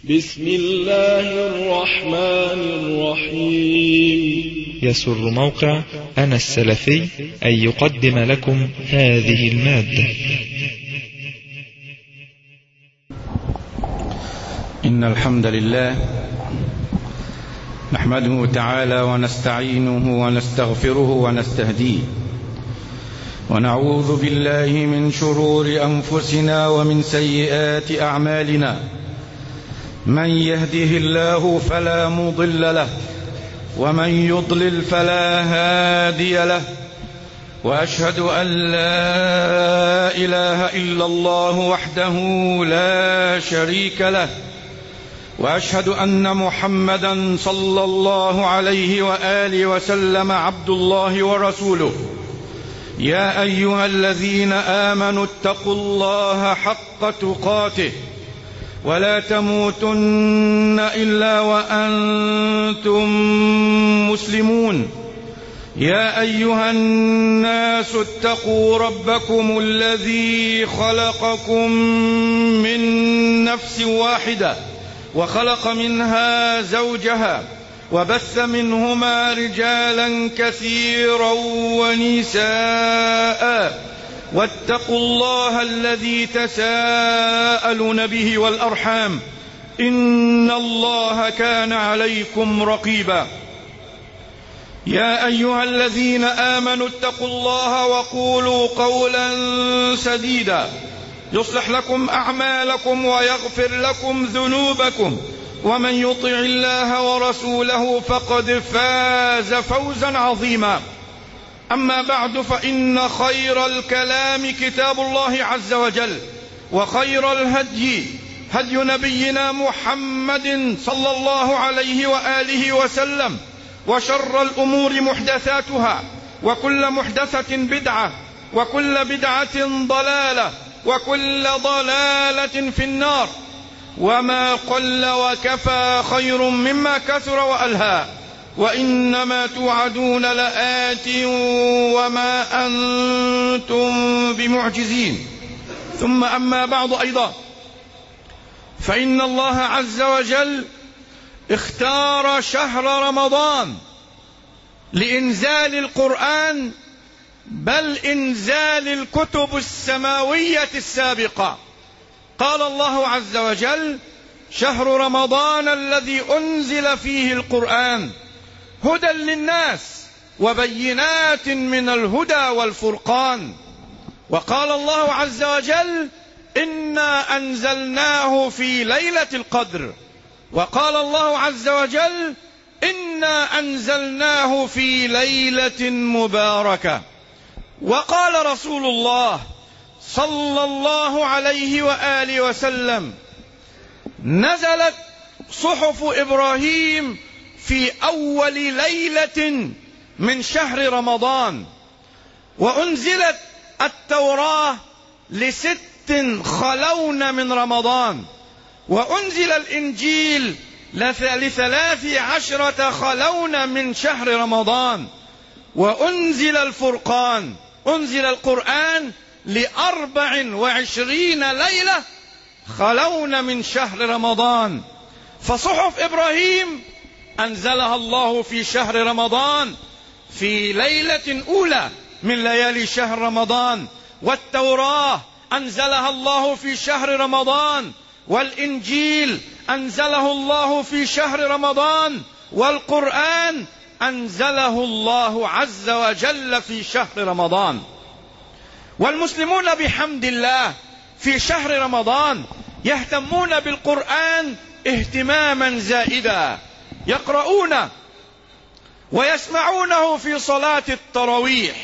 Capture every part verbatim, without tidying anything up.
بسم الله الرحمن الرحيم. يسر موقع أنا السلفي أن يقدم لكم هذه المادة. إن الحمد لله نحمده تعالى ونستعينه ونستغفره ونستهديه، ونعوذ بالله من شرور أنفسنا ومن سيئات أعمالنا. من يهده الله فلا مضل له، ومن يضلل فلا هادي له، وأشهد أن لا إله إلا الله وحده لا شريك له، وأشهد أن محمدا صلى الله عليه وآله وسلم عبد الله ورسوله. يا أيها الذين آمنوا اتقوا الله حق تقاته ولا تموتن إلا وأنتم مسلمون. يا أيها الناس اتقوا ربكم الذي خلقكم من نفس واحدة وخلق منها زوجها وبث منهما رجالا كثيرا ونساء، واتقوا الله الذي تساءلون به والأرحام، إن الله كان عليكم رقيبا. يا أيها الذين آمنوا اتقوا الله وقولوا قولا سديدا يصلح لكم أعمالكم ويغفر لكم ذنوبكم، ومن يطع الله ورسوله فقد فاز فوزا عظيما. أما بعد، فإن خير الكلام كتاب الله عز وجل، وخير الهدي هدي نبينا محمد صلى الله عليه وآله وسلم، وشر الأمور محدثاتها، وكل محدثة بدعة، وكل بدعة ضلالة، وكل ضلالة في النار. وما قل وكفى خير مما كثر وألهى، وإنما توعدون لآت وما أنتم بمعجزين. ثم أما بعد، أيضا فإن الله عز وجل اختار شهر رمضان لإنزال القرآن، بل إنزال الكتب السماوية السابقة. قال الله عز وجل: شهر رمضان الذي أنزل فيه القرآن هدى للناس وبينات من الهدى والفرقان. وقال الله عز وجل: إنا أنزلناه في ليلة القدر. وقال الله عز وجل: إنا أنزلناه في ليلة مباركة. وقال رسول الله صلى الله عليه وآله وسلم: نزلت صحف إبراهيم في أول ليلة من شهر رمضان، وأنزلت التوراة لست خلون من رمضان، وأنزل الإنجيل لثلاث عشرة خلون من شهر رمضان، وأنزل الفرقان، أنزل القرآن لأربع وعشرين ليلة خلون من شهر رمضان. فصحف إبراهيم أنزلها الله في شهر رمضان في ليلة أولى من ليالي شهر رمضان، والتوراة أنزلها الله في شهر رمضان، والإنجيل أنزله الله في شهر رمضان، والقرآن أنزله الله عز وجل في شهر رمضان. والمسلمون بحمد الله في شهر رمضان يهتمون بالقرآن اهتماما زائدا، يقرؤون ويسمعونه في صلاة التراويح.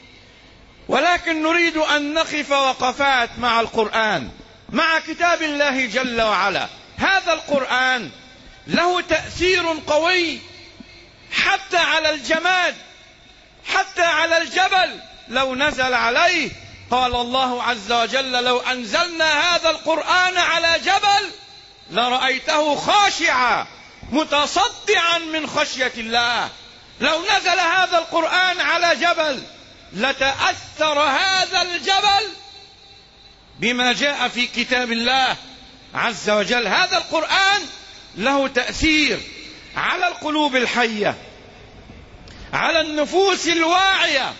ولكن نريد أن نقف وقفات مع القرآن، مع كتاب الله جل وعلا. هذا القرآن له تأثير قوي حتى على الجماد، حتى على الجبل لو نزل عليه. قال الله عز وجل: لو أنزلنا هذا القرآن على جبل لرأيته خاشعا متصدعا من خشية الله. لو نزل هذا القرآن على جبل لتأثر هذا الجبل بما جاء في كتاب الله عز وجل. هذا القرآن له تأثير على القلوب الحية، على النفوس الواعية،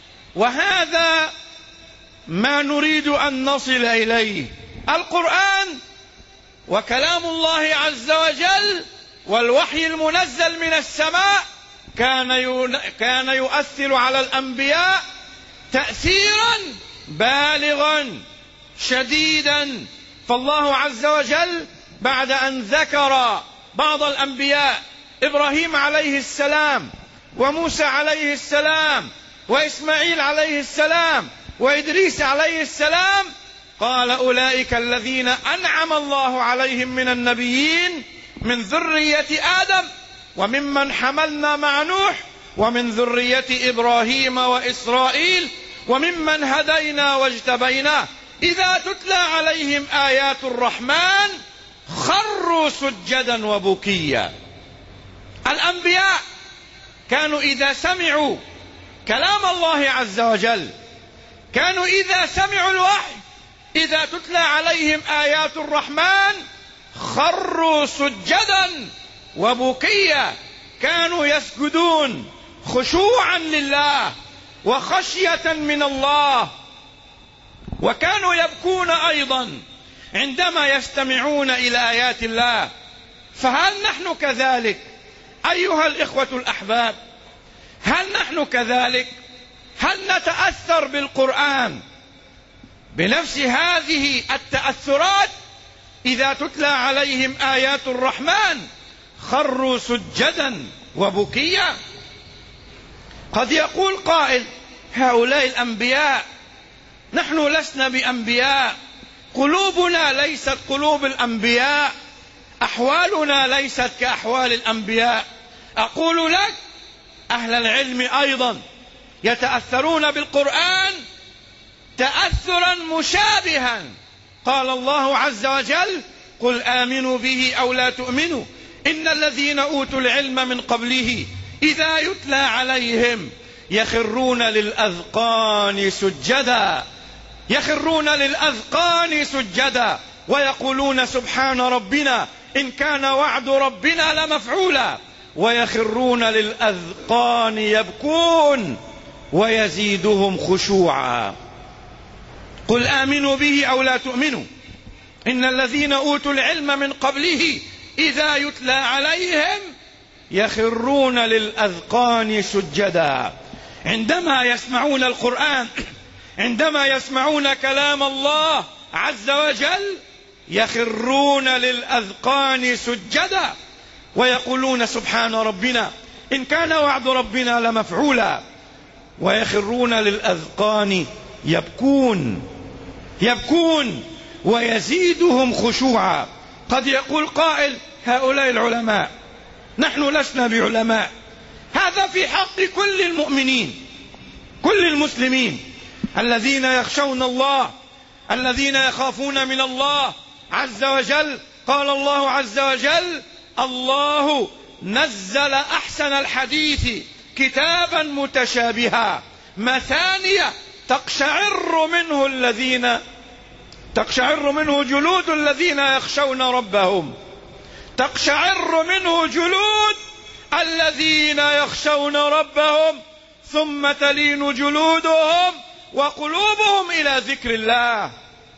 وهذا ما نريد أن نصل إليه. القرآن وكلام الله عز وجل والوحي المنزل من السماء كان كان يؤثر على الأنبياء تأثيرا بالغا شديدا. فالله عز وجل بعد أن ذكر بعض الأنبياء إبراهيم عليه السلام وموسى عليه السلام وإسماعيل عليه السلام وإدريس عليه السلام، قال أولئك الذين أنعم الله عليهم من النبيين من ذرية آدم وممن حملنا مع نوح ومن ذرية إبراهيم وإسرائيل وممن هدينا واجتبينا إذا تتلى عليهم آيات الرحمن خروا سجدا وبكيا. الأنبياء كانوا إذا سمعوا كلام الله عز وجل، كانوا إذا سمعوا الوحي إذا تتلى عليهم آيات الرحمن خروا سجدا وبكيا، كانوا يسجدون خشوعا لله وخشية من الله، وكانوا يبكون أيضا عندما يستمعون إلى آيات الله. فهل نحن كذلك أيها الإخوة الأحباب؟ هل نحن كذلك؟ هل نتأثر بالقرآن بنفس هذه التأثرات؟ إذا تتلى عليهم آيات الرحمن خروا سجدا وبكيا. قد يقول قائل هؤلاء الأنبياء، نحن لسنا بأنبياء، قلوبنا ليست قلوب الأنبياء، أحوالنا ليست كأحوال الأنبياء. أقول لك أهل العلم أيضا يتأثرون بالقرآن تأثرا مشابها. قال الله عز وجل قل آمنوا به أو لا تؤمنوا إن الذين أوتوا العلم من قبله إذا يتلى عليهم يخرون للأذقان سجدا يخرون للأذقان سجدا ويقولون سبحان ربنا إن كان وعد ربنا لمفعولا ويخرون للأذقان يبكون ويزيدهم خشوعا. قل آمنوا به أو لا تؤمنوا إن الذين أوتوا العلم من قبله إذا يتلى عليهم يخرون للأذقان سجدا. عندما يسمعون القرآن، عندما يسمعون كلام الله عز وجل يخرون للأذقان سجدا ويقولون سبحان ربنا إن كان وعد ربنا لمفعولا ويخرون للأذقان يبكون يبكون ويزيدهم خشوعا. قد يقول قائل هؤلاء العلماء، نحن لسنا بعلماء. هذا في حق كل المؤمنين، كل المسلمين الذين يخشون الله، الذين يخافون من الله عز وجل. قال الله عز وجل الله نزل أحسن الحديث كتابا متشابها مثانية تقشعر منه الذين تقشعر منه جلود الذين يخشون ربهم تقشعر منه جلود الذين يخشون ربهم ثم تلين جلودهم وقلوبهم إلى ذكر الله.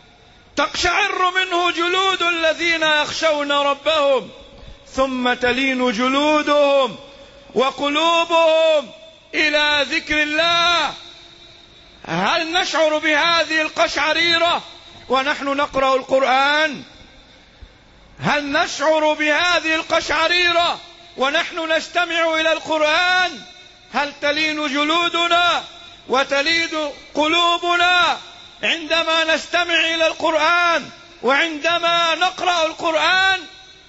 تقشعر منه جلود الذين يخشون ربهم ثم تلين جلودهم وقلوبهم إلى ذكر الله. هل نشعر بهذه القشعريرة ونحن نقرأ القرآن؟ هل نشعر بهذه القشعريرة ونحن نستمع إلى القرآن؟ هل تلين جلودنا وتلين قلوبنا عندما نستمع إلى القرآن وعندما نقرأ القرآن؟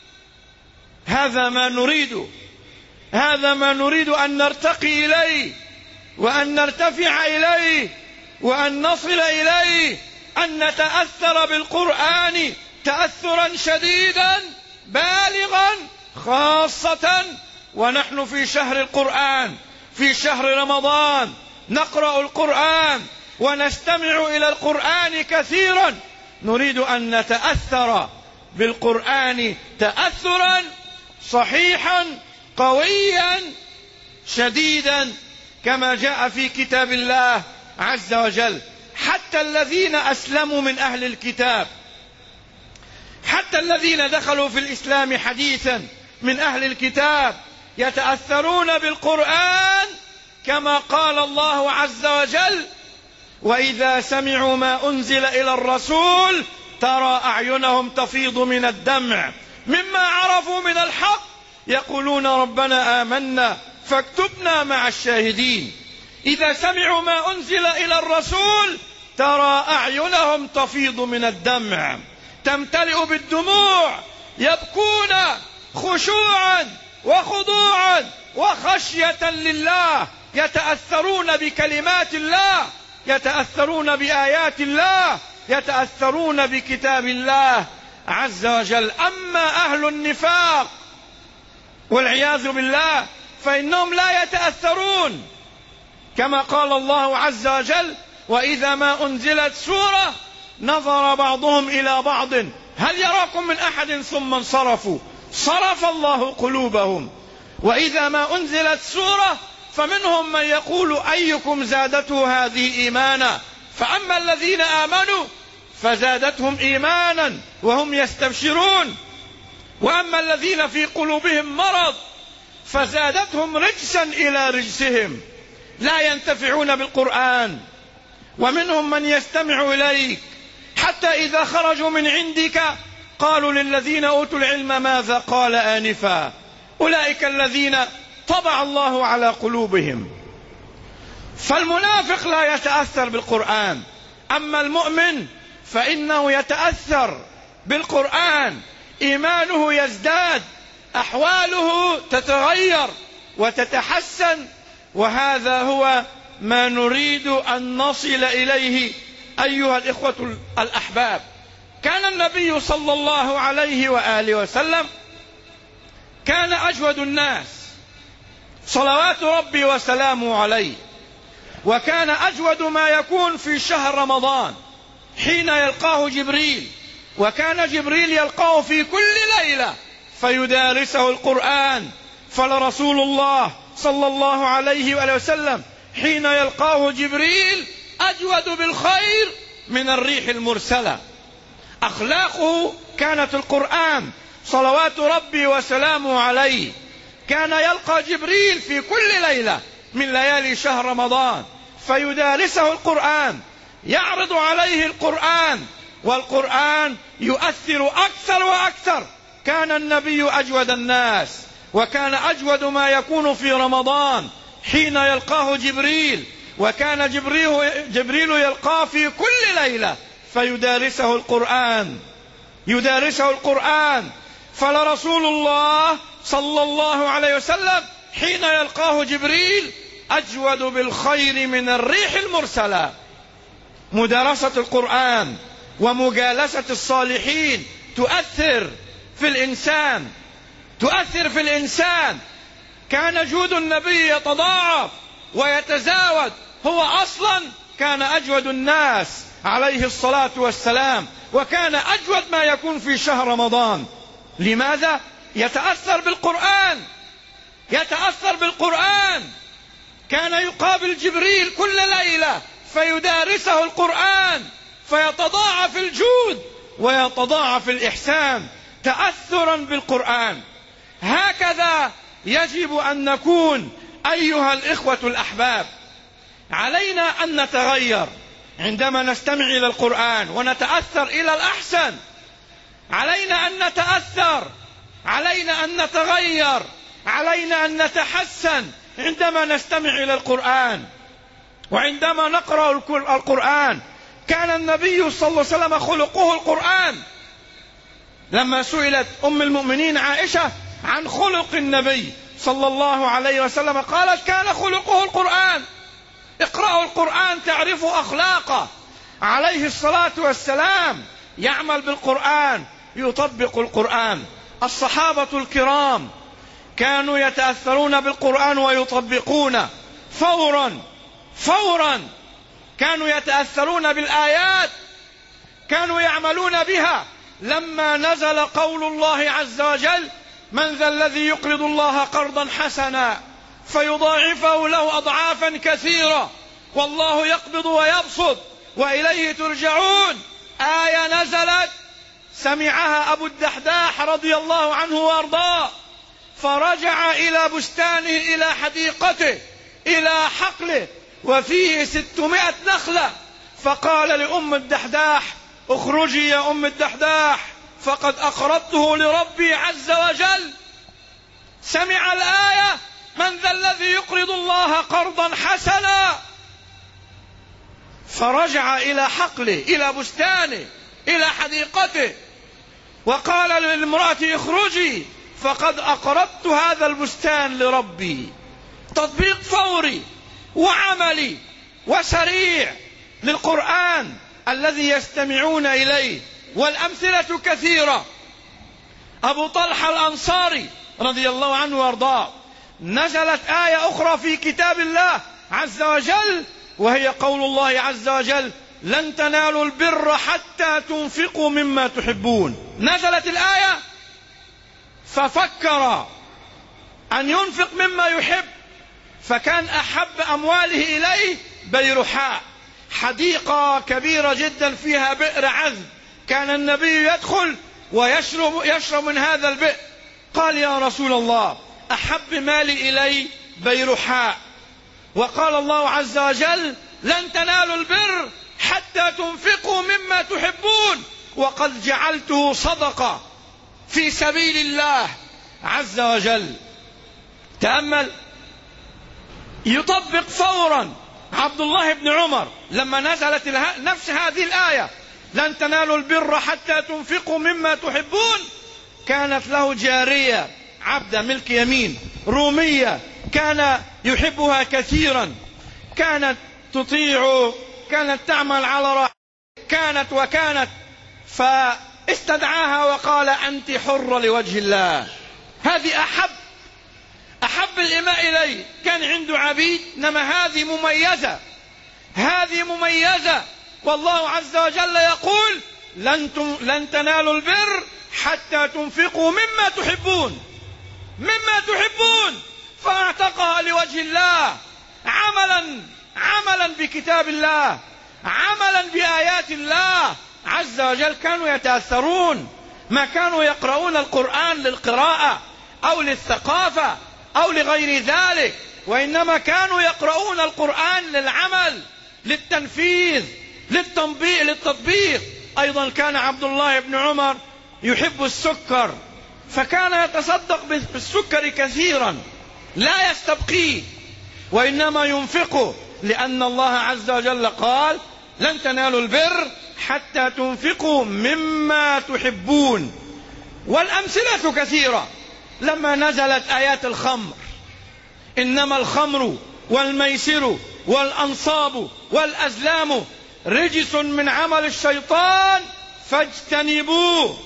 هذا ما نريد، هذا ما نريد أن نرتقي إليه وأن نرتفع إليه وأن نصل إليه، أن نتأثر بالقرآن تأثرا شديدا بالغا، خاصة ونحن في شهر القرآن، في شهر رمضان نقرأ القرآن ونستمع إلى القرآن كثيرا. نريد أن نتأثر بالقرآن تأثرا صحيحا قويا شديدا كما جاء في كتاب الله عز وجل. حتى الذين أسلموا من أهل الكتاب، حتى الذين دخلوا في الإسلام حديثا من أهل الكتاب يتأثرون بالقرآن كما قال الله عز وجل: وإذا سمعوا ما أنزل إلى الرسول ترى أعينهم تفيض من الدمع مما عرفوا من الحق يقولون ربنا آمنا فاكتبنا مع الشاهدين. إذا سمعوا ما أنزل إلى الرسول ترى أعينهم تفيض من الدمع، تمتلئ بالدموع، يبكون خشوعا وخضوعا وخشية لله، يتأثرون بكلمات الله، يتأثرون بآيات الله، يتأثرون بكتاب الله عز وجل. أما أهل النفاق والعياذ بالله فإنهم لا يتأثرون، كما قال الله عز وجل: وإذا ما أنزلت سورة نظر بعضهم إلى بعض هل يراكم من أحد ثم انصرفوا صرف الله قلوبهم. وإذا ما أنزلت سورة فمنهم من يقول أيكم زادته هذه إيمانا، فأما الذين آمنوا فزادتهم إيمانا وهم يستبشرون، وأما الذين في قلوبهم مرض فزادتهم رجسا إلى رجسهم، لا ينتفعون بالقرآن. ومنهم من يستمع إليك حتى إذا خرجوا من عندك قالوا للذين أوتوا العلم ماذا قال آنفا، أولئك الذين طبع الله على قلوبهم. فالمنافق لا يتأثر بالقرآن، أما المؤمن فإنه يتأثر بالقرآن، إيمانه يزداد، أحواله تتغير وتتحسن. وهذا هو ما نريد أن نصل إليه أيها الإخوة الأحباب. كان النبي صلى الله عليه وآله وسلم كان أجود الناس صلوات ربي وسلامه عليه، وكان أجود ما يكون في شهر رمضان حين يلقاه جبريل، وكان جبريل يلقاه في كل ليلة فيدارسه القرآن. فلرسول الله صلى الله عليه وآله وسلم حين يلقاه جبريل أجود بالخير من الريح المرسلة. أخلاقه كانت القرآن صلوات ربي وسلامه عليه. كان يلقى جبريل في كل ليلة من ليالي شهر رمضان فيدارسه القرآن، يعرض عليه القرآن، والقرآن يؤثر أكثر وأكثر. كان النبي أجود الناس، وكان أجود ما يكون في رمضان حين يلقاه جبريل، وكان جبريل, جبريل يلقاه في كل ليلة فيدارسه القرآن يدارسه القرآن. فلرسول الله صلى الله عليه وسلم حين يلقاه جبريل أجود بالخير من الريح المرسلة. مدارسة القرآن ومجالسة الصالحين تؤثر في الإنسان تؤثر في الإنسان. كان جود النبي يتضاعف ويتزاود، هو أصلا كان أجود الناس عليه الصلاة والسلام، وكان أجود ما يكون في شهر رمضان. لماذا؟ يتأثر بالقرآن يتأثر بالقرآن كان يقابل جبريل كل ليلة فيدارسه القرآن، فيتضاعف الجود ويتضاعف الإحسان تأثرا بالقرآن. هكذا يجب أن نكون أيها الإخوة الأحباب. علينا أن نتغير عندما نستمع إلى القرآن ونتأثر إلى الأحسن. علينا أن نتأثر، علينا أن نتغير، علينا أن نتحسن عندما نستمع إلى القرآن وعندما نقرأ القرآن. كان النبي صلى الله عليه وسلم خلقه القرآن. لما سئلت أم المؤمنين عائشة عن خلق النبي صلى الله عليه وسلم قالت كان خلقه القرآن. اقرأوا القرآن تعرفوا أخلاقه عليه الصلاة والسلام. يعمل بالقرآن، يطبق القرآن. الصحابة الكرام كانوا يتأثرون بالقرآن ويطبقون فورا فورا كانوا يتأثرون بالآيات، كانوا يعملون بها، لما نزل قول الله عز وجل: من ذا الذي يقرض الله قرضا حسنا فيضاعفه له أضعافا كثيرة والله يقبض ويبسط وإليه ترجعون، آية نزلت سمعها أبو الدحداح رضي الله عنه وارضاه، فرجع إلى بستانه إلى حديقته إلى حقله وفيه ستمائة نخلة، فقال لأم الدحداح: اخرجي يا أم الدحداح فقد أقرضته لربي عز وجل. سمع الآية: من ذا الذي يقرض الله قرضا حسنا، فرجع إلى حقله إلى بستانه إلى حديقته وقال للمرأة: اخرجي فقد أقرضت هذا البستان لربي. تطبيق فوري وعملي وسريع للقرآن الذي يستمعون إليه، والأمثلة كثيرة. أبو طلحة الأنصاري رضي الله عنه وارضاه نزلت آية أخرى في كتاب الله عز وجل، وهي قول الله عز وجل: لن تنالوا البر حتى تنفقوا مما تحبون. نزلت الآية ففكر أن ينفق مما يحب، فكان أحب أمواله إليه بيرحاء، حديقة كبيرة جدا فيها بئر عذب، كان النبي يدخل ويشرب يشرب من هذا البئر. قال: يا رسول الله، أحب مالي إلي بيرحاء، وقال الله عز وجل: لن تنالوا البر حتى تنفقوا مما تحبون، وقد جعلته صدقة في سبيل الله عز وجل. تأمل، يطبق فورا عبد الله بن عمر لما نزلت نفس هذه الآية: لن تنالوا البر حتى تنفقوا مما تحبون. كانت له جارية عبدة ملك يمين رومية كان يحبها كثيرا، كانت تطيع، كانت تعمل على رأي، كانت وكانت، فاستدعاها وقال: أنت حرة لوجه الله. هذه أحب أحب الإماء إليه، كان عنده عبيد، إنما هذه مميزة، هذه مميزة. والله عز وجل يقول: لن, لن تنالوا البر حتى تنفقوا مما تحبون، مما تحبون، فاعتقها لوجه الله، عملا عملا بكتاب الله، عملا بآيات الله عز وجل. كانوا يتأثرون، ما كانوا يقرؤون القرآن للقراءة أو للثقافة أو لغير ذلك، وإنما كانوا يقرؤون القرآن للعمل، للتنفيذ، للتطبيق للتطبيق. أيضا كان عبد الله بن عمر يحب السكر، فكان يتصدق بالسكر كثيرا، لا يستبقيه وإنما ينفقه، لأن الله عز وجل قال: لن تنالوا البر حتى تنفقوا مما تحبون. والأمثلة كثيرة. لما نزلت آيات الخمر: إنما الخمر والميسر والأنصاب والأزلام رجس من عمل الشيطان فاجتنبوه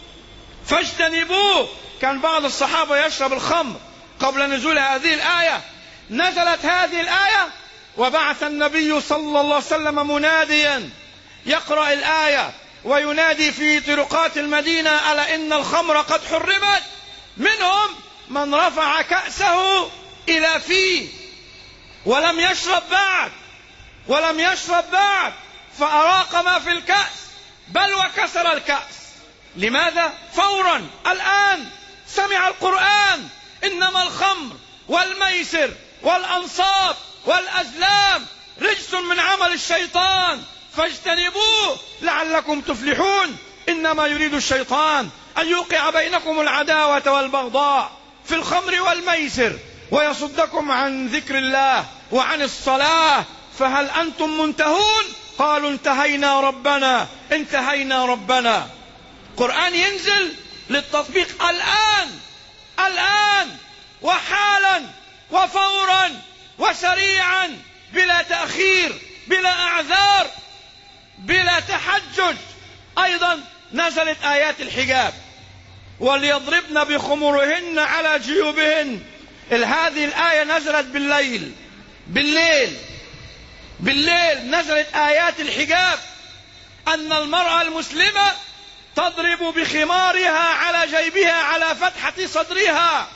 فاجتنبوه. كان بعض الصحابة يشرب الخمر قبل نزول هذه الآية. نزلت هذه الآية وبعث النبي صلى الله عليه وسلم مناديا يقرأ الآية وينادي في طرقات المدينة: ألا إن الخمر قد حرمت. منهم من رفع كأسه إلى فيه ولم يشرب بعد ولم يشرب بعد فأراق ما في الكأس، بل وكسر الكأس. لماذا؟ فورا الآن سمع القرآن: إنما الخمر والميسر والأنصاب والأزلام رجس من عمل الشيطان فاجتنبوه لعلكم تفلحون. إنما يريد الشيطان أن يوقع بينكم العداوة والبغضاء في الخمر والميسر ويصدكم عن ذكر الله وعن الصلاة، فهل أنتم منتهون؟ قالوا: انتهينا ربنا انتهينا ربنا. قرآن ينزل للتطبيق الآن الآن وحالا وفورا وسريعا، بلا تأخير، بلا أعذار، بلا تحجج. أيضا نزلت آيات الحجاب: وليضربن بخمرهن على جيوبهن. هذه الآية نزلت بالليل بالليل بالليل نزلت آيات الحجاب، أن المرأة المسلمة تضرب بخمارها على جيبها على فتحة صدرها.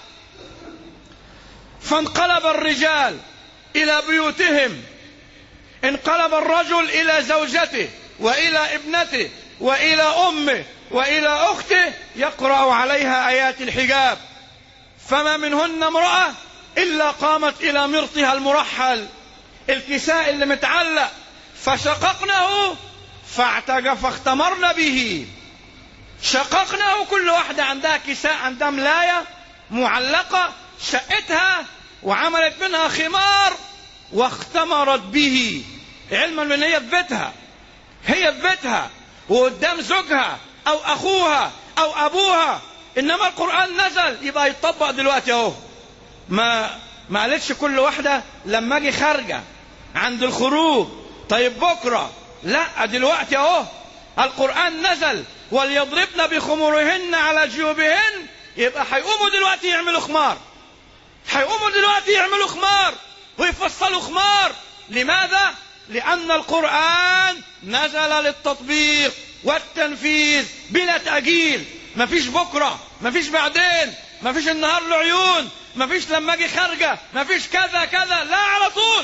فانقلب الرجال إلى بيوتهم، انقلب الرجل إلى زوجته وإلى ابنته وإلى أمه وإلى أخته يقرأ عليها آيات الحجاب، فما منهن امرأة إلا قامت إلى مرطها المرحل، الكساء اللي متعلق، فشققناه فاعتجف فاختمرن به. شققناه، كل واحدة عندها كساء، عندها ملاية معلقة، شقتها وعملت منها خمار واختمرت به، علما من هي في بيتها، هي في بيتها وقدام زوجها أو أخوها أو أبوها. إنما القرآن نزل يبقى يتطبق دلوقتي أهو. ما ما قالتش كل واحدة لما أجي خارجة عند الخروج طيب بكرة، لا، دلوقتي أهو القرآن نزل وليضربن بخمورهن على جيوبهن، يبقى هيقوموا دلوقتي يعملوا خمار، هيقوموا دلوقتي يعملوا خمار ويفصلوا خمار. لماذا؟ لأن القرآن نزل للتطبيق والتنفيذ بلا تأجيل. مفيش بكرة، مفيش بعدين، مفيش النهار له عيون، مفيش لما اجي خارجة، مفيش كذا كذا، لا، على طول.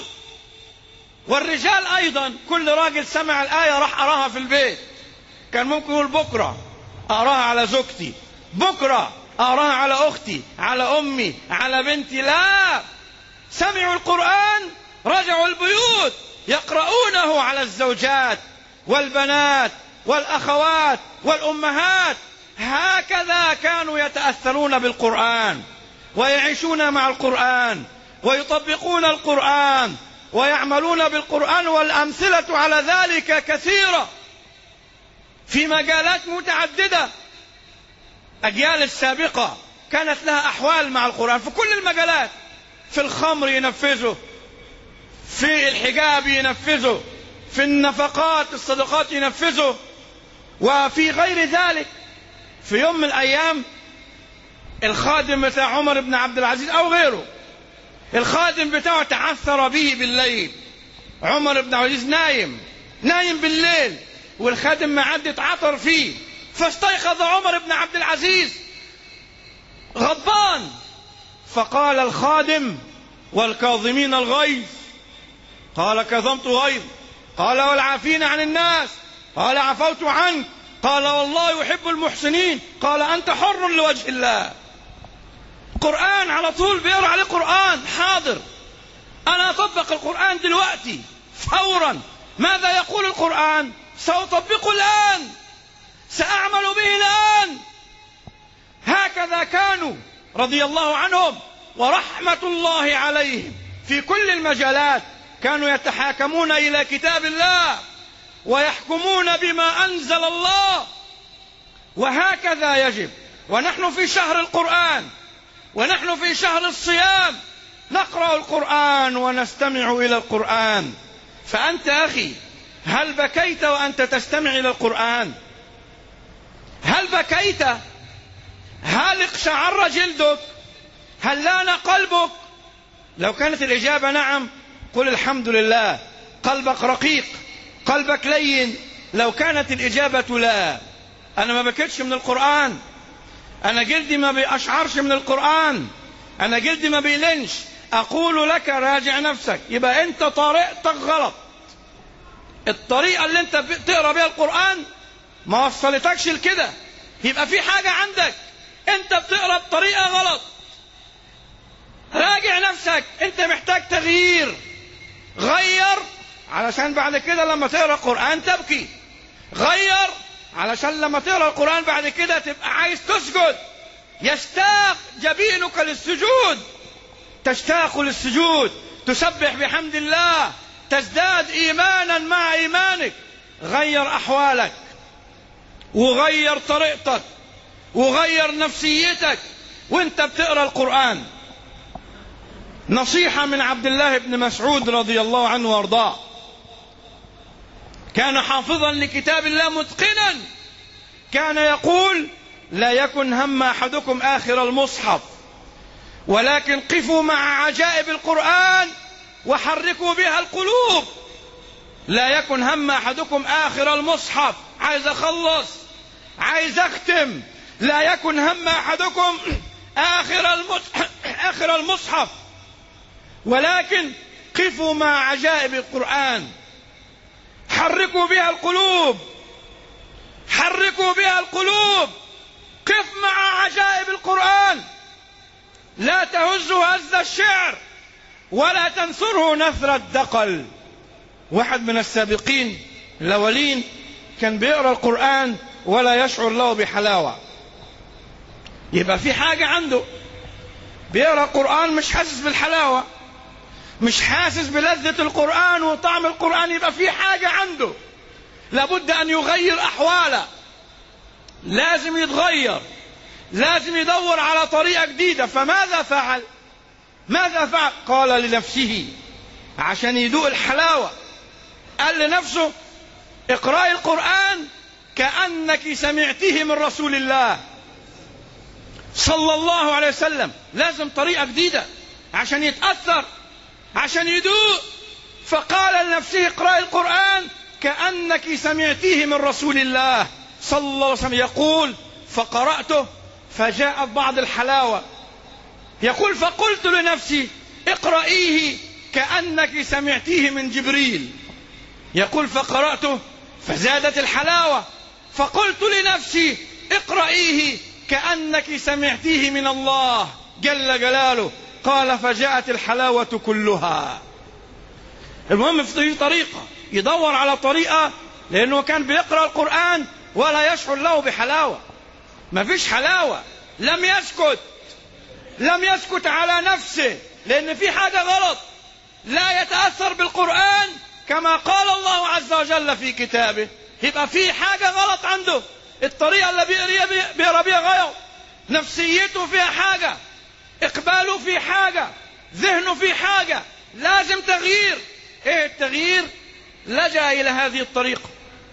والرجال أيضا كل راجل سمع الآية راح أراها في البيت. كان ممكن يقول بكرة أراها على زوجتي، بكرة أراها على أختي، على أمي، على بنتي، لا، سمعوا القرآن رجعوا البيوت يقرؤونه على الزوجات والبنات والأخوات والأمهات. هكذا كانوا يتأثرون بالقرآن ويعيشون مع القرآن ويطبقون القرآن ويعملون بالقرآن، والأمثلة على ذلك كثيرة في مجالات متعددة. أجيال السابقة كانت لها أحوال مع القرآن في كل المجالات، في الخمر ينفذوا، في الحجاب ينفذوا، في النفقات الصدقات ينفذوا، وفي غير ذلك. في يوم من الأيام الخادم بتاع عمر بن عبد العزيز أو غيره، الخادم بتاعه تعثر به بالليل. عمر بن عبد العزيز نايم نايم بالليل والخادم معدي اتعثر فيه، فاستيقظ عمر بن عبد العزيز غضبان، فقال الخادم: والكاظمين الغيظ. قال: كظمت غيظ. قال: والعافين عن الناس. قال: عفوت عنك. قال: والله يحب المحسنين. قال: أنت حر لوجه الله. قرآن على طول بيقرأ عليه قرآن، حاضر، أنا أطبق القرآن دلوقتي فورا. ماذا يقول القرآن؟ سأطبقه الآن، سأعمل به الآن. هكذا كانوا رضي الله عنهم ورحمة الله عليهم في كل المجالات، كانوا يتحاكمون إلى كتاب الله ويحكمون بما أنزل الله. وهكذا يجب. ونحن في شهر القرآن ونحن في شهر الصيام نقرأ القرآن ونستمع إلى القرآن. فأنت أخي، هل بكيت وأنت تستمع إلى القرآن؟ هل بكيت؟ هل اقشعر جلدك؟ هل لان قلبك؟ لو كانت الإجابة نعم قل الحمد لله، قلبك رقيق، قلبك لين. لو كانت الإجابة لا، أنا ما بكيتش من القرآن، أنا جلدي ما بيقشعرش من القرآن، أنا جلدي ما بيلنش، أقول لك راجع نفسك. يبقى أنت طريقتك غلط، الطريقة اللي أنت بتقرأ بها القرآن ما وصلتكش لكده، يبقى في حاجة عندك، أنت بتقرأ بطريقة غلط. راجع نفسك، أنت محتاج تغيير. غير علشان بعد كده لما تقرأ القرآن تبكي، غير علشان لما تقرأ القرآن بعد كده تبقى عايز تسجد، يشتاق جبينك للسجود، تشتاق للسجود، تسبح بحمد الله، تزداد إيمانا مع إيمانك. غير أحوالك وغير طريقتك وغير نفسيتك وانت بتقرأ القرآن. نصيحة من عبد الله بن مسعود رضي الله عنه وارضاه، كان حافظا لكتاب الله متقنا، كان يقول: لا يكن هم أحدكم آخر المصحف، ولكن قفوا مع عجائب القرآن وحركوا بها القلوب. لا يكن هم أحدكم آخر المصحف، عايز أخلص، عايز أختم. لا يكن هم أحدكم آخر المصحف, آخر المصحف، ولكن قفوا مع عجائب القرآن، حركوا بها القلوب، حركوا بها القلوب. قف مع عجائب القرآن، لا تهزوا هز الشعر ولا تنثره نثر الدقل. واحد من السابقين الأولين كان بيقرأ القرآن ولا يشعر له بحلاوة. يبقى في حاجة عنده، بيقرأ القرآن مش حاسس بالحلاوة، مش حاسس بلذة القرآن وطعم القرآن. يبقى في حاجة عنده، لابد أن يغير أحواله، لازم يتغير، لازم يدور على طريقة جديدة. فماذا فعل؟ ماذا فعل؟ قال لنفسه عشان يدوق الحلاوة، قال لنفسه اقرأي القرآن كأنك سمعته من رسول الله صلى الله عليه وسلم. لازم طريقة جديدة عشان يتأثر، عشان يدوق. فقال لنفسه اقرأي القرآن كأنك سمعته من رسول الله صلى الله عليه وسلم. يقول فقرأته فجاءت بعض الحلاوة. يقول فقلت لنفسي اقرأيه كأنك سمعتيه من جبريل. يقول فقرأته فزادت الحلاوة. فقلت لنفسي اقرأيه كأنك سمعتيه من الله جل جلاله. قال فجاءت الحلاوة كلها. المهم في طريقة، يدور على طريقة، لأنه كان بيقرأ القرآن ولا يشعر له بحلاوة، ما فيش حلاوة. لم يسكت، لم يسكت على نفسه، لأن في حاجة غلط. لا يتأثر بالقرآن كما قال الله عز وجل في كتابه. يبقى في حاجة غلط عنده، الطريقة اللي بيقرأ بيها غير، نفسيته فيها حاجة، إقباله في حاجة، ذهنه في حاجة، لازم تغيير. إيه التغيير؟ لجأ إلى هذه الطريقة.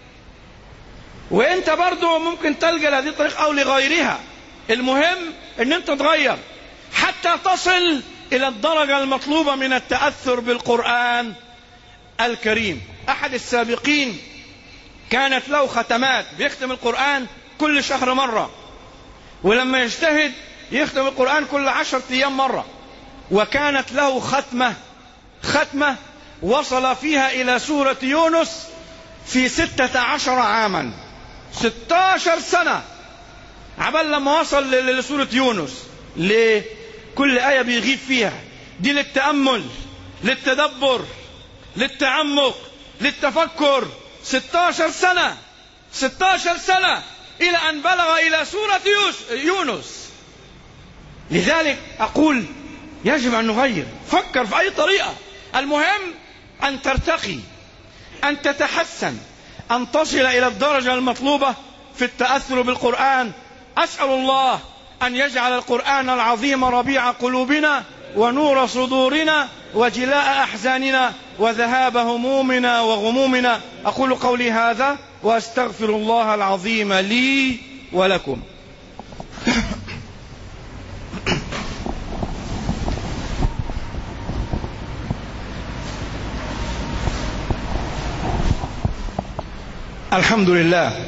وإنت برضو ممكن تلجأ لهذه الطريقة أو لغيرها. المهم أن أنت تغير حتى تصل إلى الدرجة المطلوبة من التأثر بالقرآن الكريم. أحد السابقين كانت له ختمات، بيختم القرآن كل شهر مرة، ولما يجتهد يختم القرآن كل عشرة أيام مرة. وكانت له ختمة ختمة وصل فيها إلى سورة يونس في ستة عشر عاما، ستاشر سنة عبال لما وصل لسورة يونس. ليه؟ كل آية بيغيب فيها، دي للتأمل، للتدبر، للتعمق، للتفكر. ستاشر سنة، ستاشر سنة إلى أن بلغ إلى سورة يونس. لذلك أقول يجب أن نغير، فكر في أي طريقة. المهم أن ترتقي، أن تتحسن، أن تصل إلى الدرجة المطلوبة في التأثر بالقرآن. أسأل الله أن يجعل القرآن العظيم ربيع قلوبنا ونور صدورنا وجلاء أحزاننا وذهاب همومنا وغمومنا. أقول قولي هذا وأستغفر الله العظيم لي ولكم. الحمد لله،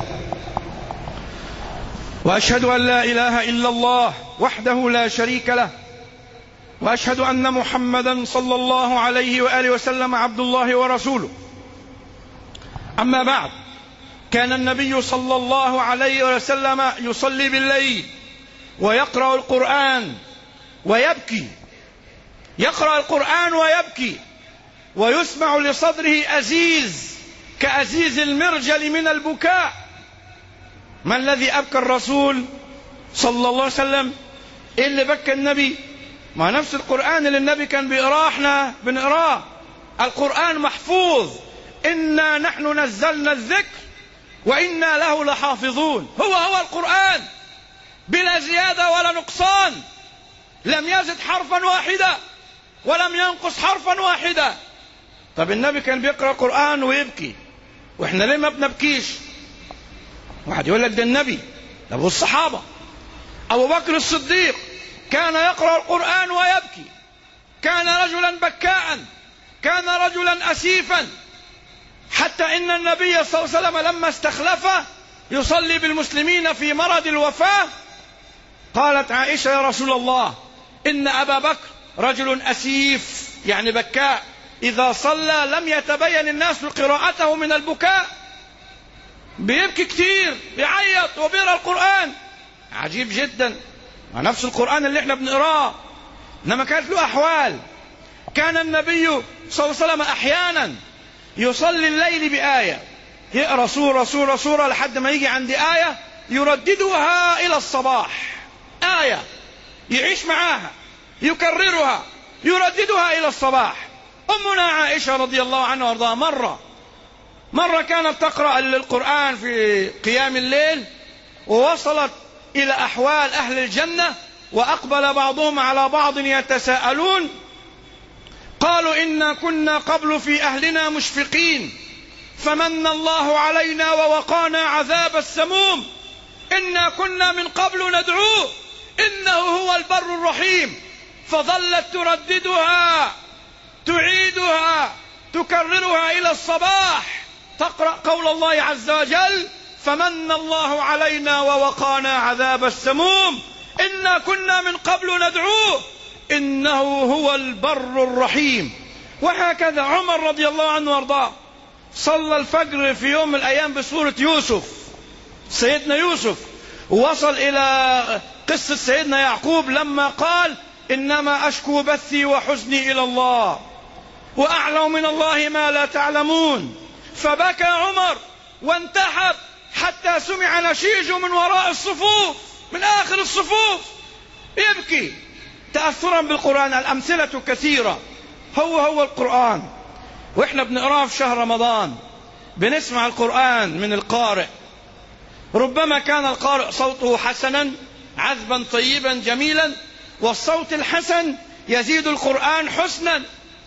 وأشهد أن لا إله إلا الله وحده لا شريك له، وأشهد أن محمدا صلى الله عليه وآله وسلم عبد الله ورسوله. أما بعد، كان النبي صلى الله عليه وسلم يصلي بالليل ويقرأ القرآن ويبكي، يقرأ القرآن ويبكي، ويسمع لصدره أزيز كأزيز المرجل من البكاء. ما الذي أبكى الرسول صلى الله عليه وسلم؟ إيه اللي بكى النبي؟ ما نفس القرآن اللي النبي كان بيقراه احنا بنقراه. القرآن محفوظ، إنا نحن نزلنا الذكر وإنا له لحافظون. هو هو القرآن بلا زيادة ولا نقصان، لم يزد حرفا واحدا ولم ينقص حرفا واحدا. طب النبي كان بيقرأ القرآن ويبكي، واحنا ليه ما بنبكيش؟ واحد يقول لك ده النبي، ده ابو الصحابة. أبو بكر الصديق كان يقرأ القرآن ويبكي، كان رجلا بكاء، كان رجلا أسيفا، حتى إن النبي صلى الله عليه وسلم لما استخلفه يصلي بالمسلمين في مرض الوفاة. قالت عائشة: يا رسول الله، إن أبا بكر رجل أسيف، يعني بكاء، إذا صلى لم يتبين الناس قراءته من البكاء، بيبكي كتير، بيعيط وبيقرأ القرآن. عجيب جدا، نفس القرآن اللي احنا بنقراه، إنما كانت له أحوال. كان النبي صلى الله عليه وسلم أحيانا يصلي الليل بآية، يقرأ سورة سورة سورة لحد ما يجي عند آية يرددها إلى الصباح، آية يعيش معاها، يكررها، يرددها إلى الصباح. أمنا عائشة رضي الله عنها وارضاها مرة مرة كانت تقرأ القرآن في قيام الليل، ووصلت إلى أحوال أهل الجنة، وأقبل بعضهم على بعض يتساءلون، قالوا: إنا كنا قبل في أهلنا مشفقين فمن الله علينا ووقانا عذاب السموم، إنا كنا من قبل ندعوه إنه هو البر الرحيم. فظلت ترددها، تعيدها، تكررها إلى الصباح، تقرأ قول الله عز وجل: فمن الله علينا ووقانا عذاب السموم، إنا كنا من قبل ندعوه إنه هو البر الرحيم. وهكذا عمر رضي الله عنه وارضاه صلى الفجر في يوم من الأيام بسورة يوسف، سيدنا يوسف، ووصل إلى قصة سيدنا يعقوب لما قال: إنما أشكو بثي وحزني إلى الله وأعلم من الله ما لا تعلمون. فبكى عمر وانتحب حتى سمع نشيج من وراء الصفوف، من آخر الصفوف يبكي تأثرا بالقرآن. الأمثلة كثيرة، هو هو القرآن، وإحنا بنقرأه في شهر رمضان، بنسمع القرآن من القارئ. ربما كان القارئ صوته حسنا عذبا طيبا جميلا، والصوت الحسن يزيد القرآن حسنا،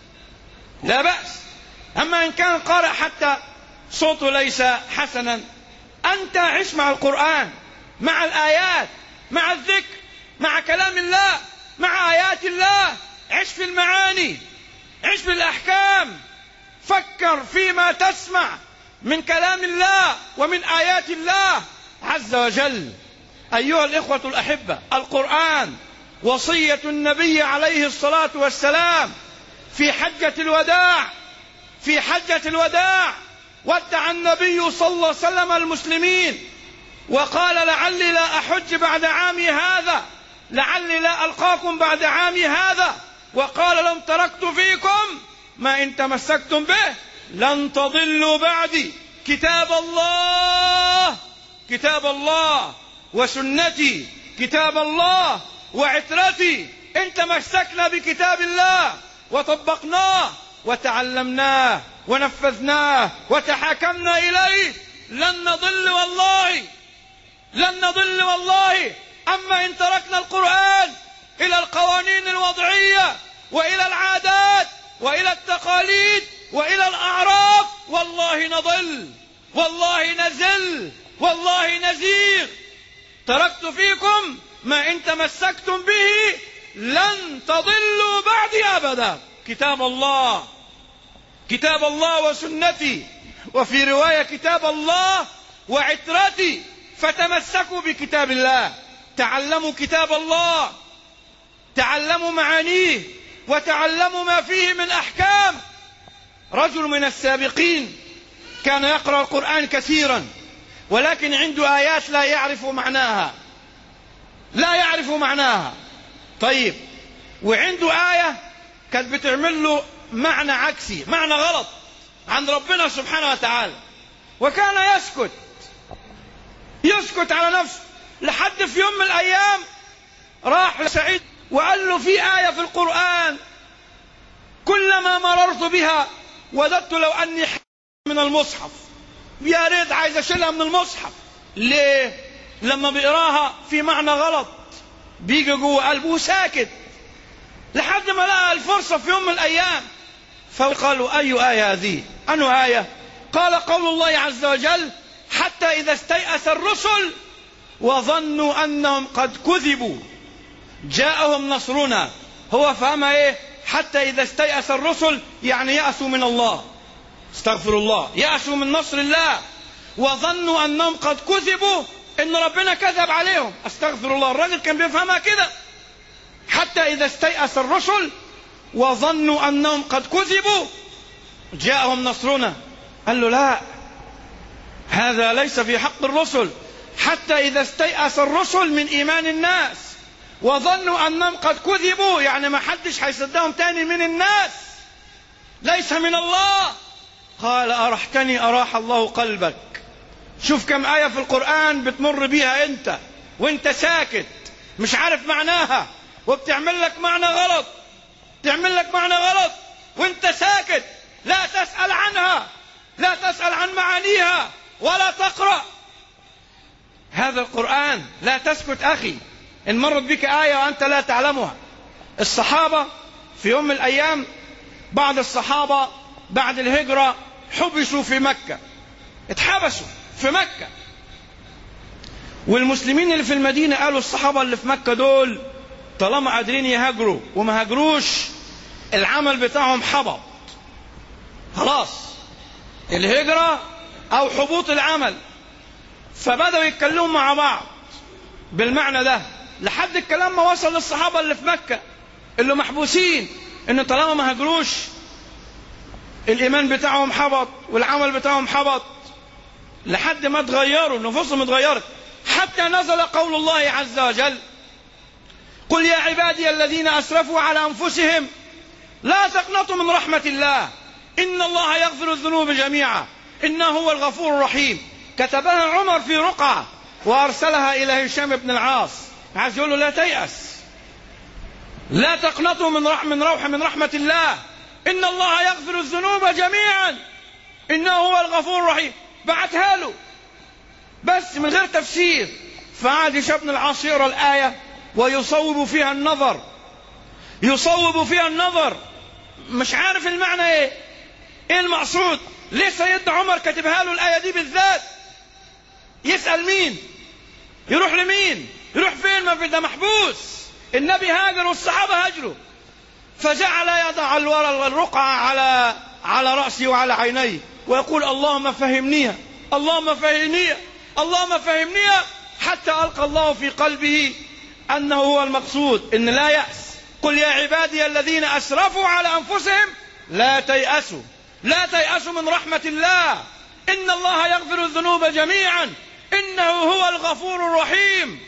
لا بأس. أما إن كان القارئ حتى صوته ليس حسنا، أنت عش مع القرآن، مع الآيات، مع الذكر، مع كلام الله، مع آيات الله، عش في المعاني، عش في الأحكام، فكر فيما تسمع من كلام الله ومن آيات الله عز وجل. أيها الإخوة الأحبة، القرآن وصية النبي عليه الصلاة والسلام في حجة الوداع. في حجة الوداع ودع النبي صلى الله عليه وسلم المسلمين وقال: لعلي لا أحج بعد عامي هذا، لعلي لا ألقاكم بعد عامي هذا. وقال لهم: تركت فيكم ما إن تمسكتم به لن تضلوا بعدي، كتاب الله، كتاب الله وسنتي، كتاب الله وعترتي. إن تمسكنا بكتاب الله وطبقناه وتعلمناه ونفذناه وتحاكمنا إليه لن نضل والله، لن نضل والله. أما إن تركنا القرآن إلى القوانين الوضعية وإلى العادات وإلى التقاليد وإلى الأعراف، والله نضل، والله نزل، والله نزيغ. تركت فيكم ما إن تمسكتم به لن تضلوا بعدي أبدا، كتاب الله، كتاب الله وسنتي، وفي رواية كتاب الله وعترتي. فتمسكوا بكتاب الله، تعلموا كتاب الله، تعلموا معانيه، وتعلموا ما فيه من أحكام. رجل من السابقين كان يقرأ القرآن كثيرا، ولكن عنده آيات لا يعرف معناها، لا يعرف معناها. طيب، وعنده آية كانت بتعمل له معنى عكسي، معنى غلط عن ربنا سبحانه وتعالى، وكان يسكت يسكت على نفسه، لحد في يوم من الأيام راح لسعيد وقال له: في آية في القرآن كلما مررت بها وددت لو أني من المصحف، يا ريت عايز أشيلها من المصحف. ليه؟ لما بيقراها في معنى غلط بيجي جوه قلبه ساكت، لحد ما لقى الفرصة في يوم من الأيام فقالوا: أي آية هذه؟ أنه آية؟ قال: قول الله عز وجل: حتى إذا استيأس الرسل وظنوا أنهم قد كذبوا جاءهم نصرنا. هو فهم إيه؟ حتى إذا استيأس الرسل يعني يأسوا من الله، استغفر الله، يأسوا من نصر الله. وظنوا أنهم قد كذبوا، إن ربنا كذب عليهم. أستغفر الله، الراجل كان بيفهمها كده. حتى إذا استيأس الرسل وظنوا أنهم قد كذبوا جاءهم نصرنا. قال له لا، هذا ليس في حق الرسل. حتى إذا استيأس الرسل من إيمان الناس وظنوا أنهم قد كذبوا، يعني ما حدش هيصدقهم تاني من الناس، ليس من الله. قال أرحتني أراح الله قلبك. شوف كم آية في القرآن بتمر بيها أنت وأنت ساكت مش عارف معناها، وبتعمل لك معنى غلط، تعمل لك معنى غلط وأنت ساكت، لا تسأل عنها، لا تسأل عن معانيها ولا تقرأ هذا القرآن. لا تسكت أخي إن مرت بك آية وأنت لا تعلمها. الصحابة في يوم من الأيام، بعض الصحابة بعد الهجرة حبسوا في مكة، اتحبسوا في مكة، والمسلمين اللي في المدينة قالوا الصحابة اللي في مكة دول طالما قادرين يهاجروا وما هاجروش العمل بتاعهم حبط، خلاص الهجرة أو حبوط العمل. فبدأوا يتكلموا مع بعض بالمعنى ده لحد الكلام ما وصل للصحابة اللي في مكة اللي محبوسين، إن طالما ما هاجروش الإيمان بتاعهم حبط والعمل بتاعهم حبط، لحد ما تغيروا نفوسهم اتغيرت. حتى نزل قول الله عز وجل قل يا عبادي الذين أسرفوا على أنفسهم لا تقنطوا من رحمة الله إن الله يغفر الذنوب جميعا إنه هو الغفور الرحيم. كتبها عمر في رقعة وأرسلها إلى هشام بن العاص، عايز يقول له لا تيأس، لا تقنطوا من رحمة من روح من رحمة الله إن الله يغفر الذنوب جميعا إنه هو الغفور الرحيم. بعتها له بس من غير تفسير، فعاد هشام بن العاص يقرأ الآية ويصوب فيها النظر، يصوب فيها النظر، مش عارف المعنى ايه، ايه المقصود، ليه سيدنا عمر كاتبها له الآية دي بالذات؟ يسأل مين؟ يروح لمين؟ يروح فين؟ ما في ده محبوس، النبي هاجر والصحابة هاجروا. فجعل يضع الرقعة على على رأسي وعلى عينيه ويقول اللهم فهمنيها، اللهم فهمنيها، اللهم فهمنيها، حتى ألقى الله في قلبه أنه هو المقصود، إن لا يأس. قل يا عبادي الذين أسرفوا على أنفسهم لا تيأسوا، لا تيأسوا من رحمة الله إن الله يغفر الذنوب جميعا إنه هو الغفور الرحيم.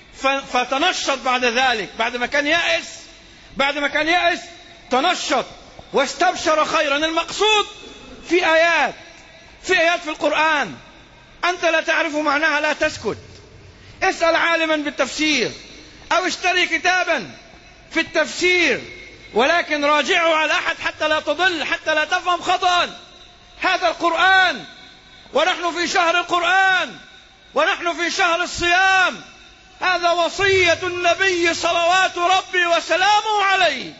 فتنشط بعد ذلك، بعد ما كان يأس، بعد ما كان يأس تنشط واستبشر خيرا. المقصود في آيات، في آيات في القرآن أنت لا تعرف معناها لا تسكت، اسأل عالما بالتفسير أو اشتري كتابا في التفسير، ولكن راجعه على أحد حتى لا تضل، حتى لا تفهم خطأ. هذا القرآن ونحن في شهر القرآن ونحن في شهر الصيام، هذا وصية النبي صلوات ربي وسلامه عليه.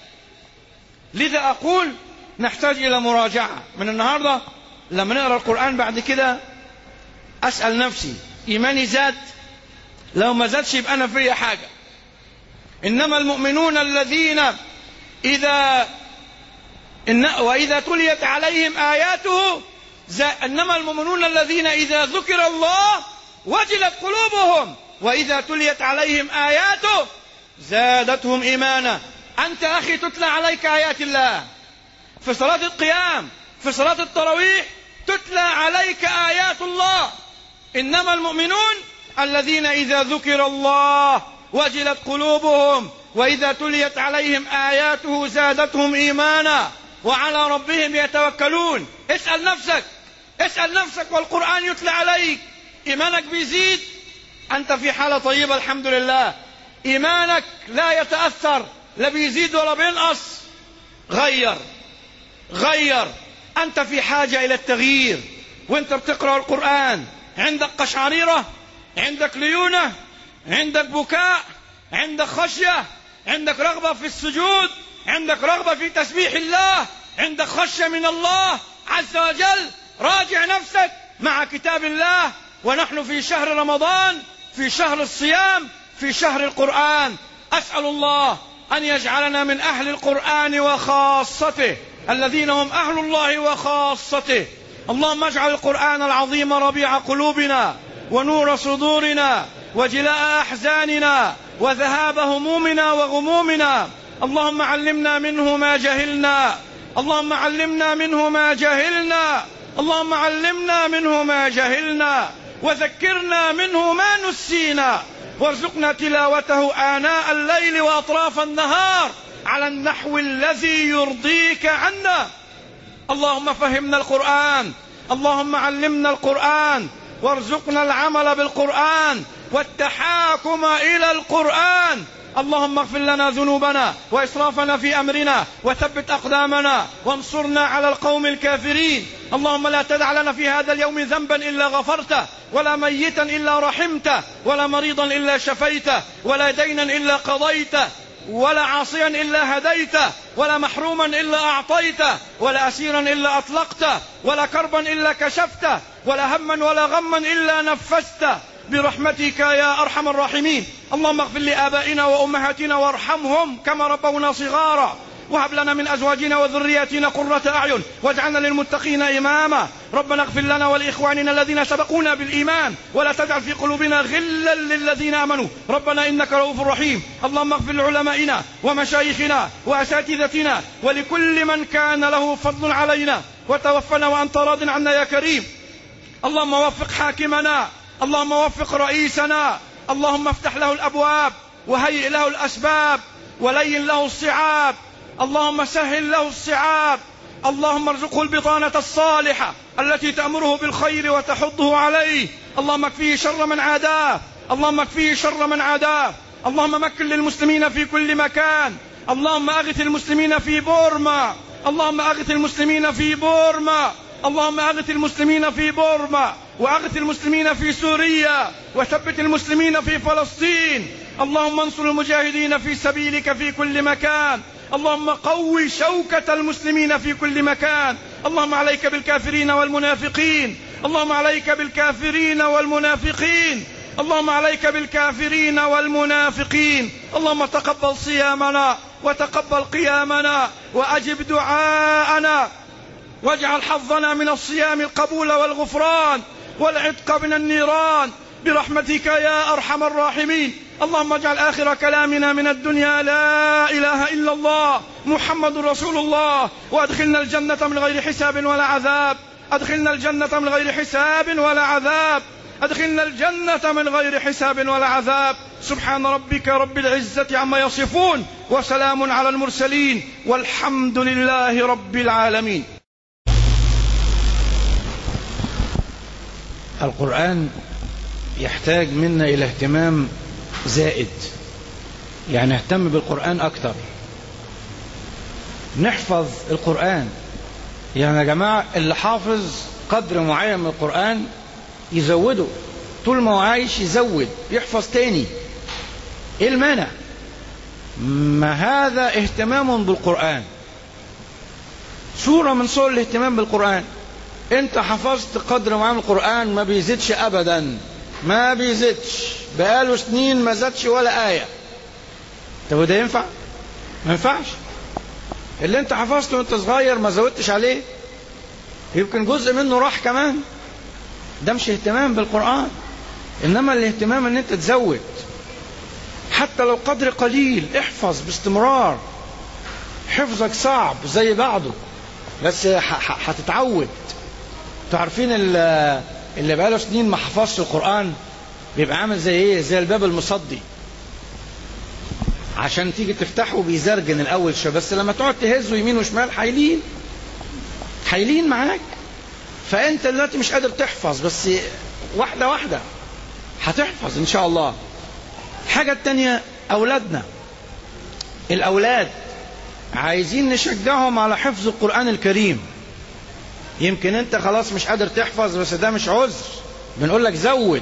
لذا أقول نحتاج إلى مراجعة من النهاردة. لما نقرأ القرآن بعد كده أسأل نفسي إيماني زاد؟ لو ما زادش يبقى أنا في حاجة. إنما المؤمنون الذين إذا إن وإذا تليت عليهم آياته إنما المؤمنون الذين إذا ذكر الله وجلت قلوبهم وإذا تليت عليهم آياته زادتهم إيمانا. أنت أخي تتلى عليك آيات الله في صلاة القيام، في صلاة التراويح تتلى عليك آيات الله. إنما المؤمنون الذين إذا ذكر الله وجلت قلوبهم وإذا تليت عليهم آياته زادتهم إيمانا وعلى ربهم يتوكلون. اسأل نفسك، اسأل نفسك والقرآن يتلى عليك، إيمانك بيزيد، أنت في حالة طيبة الحمد لله. إيمانك لا يتأثر، لا بيزيد ولا بينقص، غير غير أنت في حاجة إلى التغيير. وانت بتقرأ القرآن عندك قشعريرة، عندك ليونة، عندك بكاء، عندك خشية، عندك رغبة في السجود، عندك رغبة في تسبيح الله، عندك خشية من الله عز وجل. راجع نفسك مع كتاب الله. ونحن في شهر رمضان، في شهر الصيام، في شهر القرآن. أسأل الله أن يجعلنا من أهل القرآن وخاصته، الذين هم أهل الله وخاصته، اللهم اجعل القرآن العظيم ربيع قلوبنا ونور صدورنا وجلاء أحزاننا وذهاب همومنا وغمومنا. اللهم علمنا منه ما جهلنا اللهم علمنا منه ما جهلنا اللهم علمنا منه ما جهلنا وذكرنا منه ما نسينا، وارزقنا تلاوته آناء الليل وأطراف النهار على النحو الذي يرضيك عنا. اللهم فهمنا القرآن، اللهم علمنا القرآن، وارزقنا العمل بالقرآن والتحاكم إلى القرآن. اللهم اغفر لنا ذنوبنا وإسرافنا في أمرنا وثبت أقدامنا وانصرنا على القوم الكافرين. اللهم لا تدع لنا في هذا اليوم ذنبا إلا غفرته، ولا ميتا إلا رحمته، ولا مريضا إلا شفيته، ولا دينا إلا قضيته، ولا عاصيا إلا هديته، ولا محروما إلا أعطيته، ولا أسيرا إلا أطلقته، ولا كربا إلا كشفته، ولا هما ولا غما إلا نفسته برحمتك يا أرحم الراحمين. اللهم اغفر لآبائنا وأمهاتنا وارحمهم كما ربونا صغارا، وهب لنا من أزواجنا وذرياتنا قرة أعين واجعلنا للمتقين إماما. ربنا اغفر لنا ولإخواننا الذين سبقونا بالإيمان ولا تجعل في قلوبنا غلا للذين آمنوا ربنا إنك رؤوف رحيم. اللهم اغفر لعلمائنا ومشايخنا وأساتذتنا ولكل من كان له فضل علينا، وتوفنا وأنت راض عنا يا كريم. اللهم وفق حاكمنا، اللهم وفق رئيسنا، اللهم افتح له الأبواب وهيئ له الأسباب ولين له الصعاب، اللهم سهل له الصعاب. اللهم ارزقه البطانة الصالحة التي تأمره بالخير وتحضه عليه. اللهم اكفيه شر من عاداه، اللهم اكفيه شر من عاداه. اللهم مكن للمسلمين في كل مكان. اللهم أغث المسلمين في بورما، اللهم أغث المسلمين في بورما، اللهم أغث المسلمين في بورما، وأغث المسلمين في سوريا، وثبت المسلمين في فلسطين. اللهم انصر المجاهدين في سبيلك في كل مكان. اللهم قوي شوكة المسلمين في كل مكان. اللهم عليك بالكافرين والمنافقين، اللهم عليك بالكافرين والمنافقين، اللهم عليك بالكافرين والمنافقين. اللهم تقبل صيامنا وتقبل قيامنا وأجب دعاءنا، واجعل حظنا من الصيام القبول والغفران والعتق من النيران برحمتك يا أرحم الراحمين. اللهم اجعل آخر كلامنا من الدنيا لا إله إلا الله محمد رسول الله، وأدخلنا الجنة من غير حساب ولا عذاب، أدخلنا الجنة من غير حساب ولا عذاب، أدخلنا الجنة من غير حساب ولا عذاب. سبحان ربك رب العزة عما يصفون، وسلام على المرسلين، والحمد لله رب العالمين. القرآن يحتاج منا إلى اهتمام زائد، يعني نهتم بالقرآن أكتر، نحفظ القرآن. يعني يا جماعة اللي حافظ قدر معين من القرآن يزوده، طول ما هو عايش يزود يحفظ تاني، ايه المانع؟ ما هذا اهتمام بالقرآن، صورة من صور الاهتمام بالقرآن. انت حفظت قدر معين من القرآن ما بيزيدش ابدا، ما بيزيدش، بقاله سنين ما زادش ولا آية. طب وده ينفع؟ ما ينفعش. اللي انت حفظته وانت صغير ما زودتش عليه، يمكن جزء منه راح كمان، ده مش اهتمام بالقرآن. انما الاهتمام ان انت تزود، حتى لو قدر قليل احفظ باستمرار. حفظك صعب زي بعضه، بس هتتعود. تعرفين اللي بقاله سنين ما حفظش القرآن بيبقى عامل زي ايه؟ زي الباب المصدي، عشان تيجي تفتحه بيزرجن الاول شويه، بس لما تقعد تهزه يمين وشمال حايلين حايلين معاك. فانت دلوقتي مش قادر تحفظ، بس واحده واحده هتحفظ ان شاء الله. الحاجه التانية اولادنا، الاولاد عايزين نشجعهم على حفظ القرآن الكريم. يمكن انت خلاص مش قادر تحفظ، بس ده مش عذر، بنقول لك زود.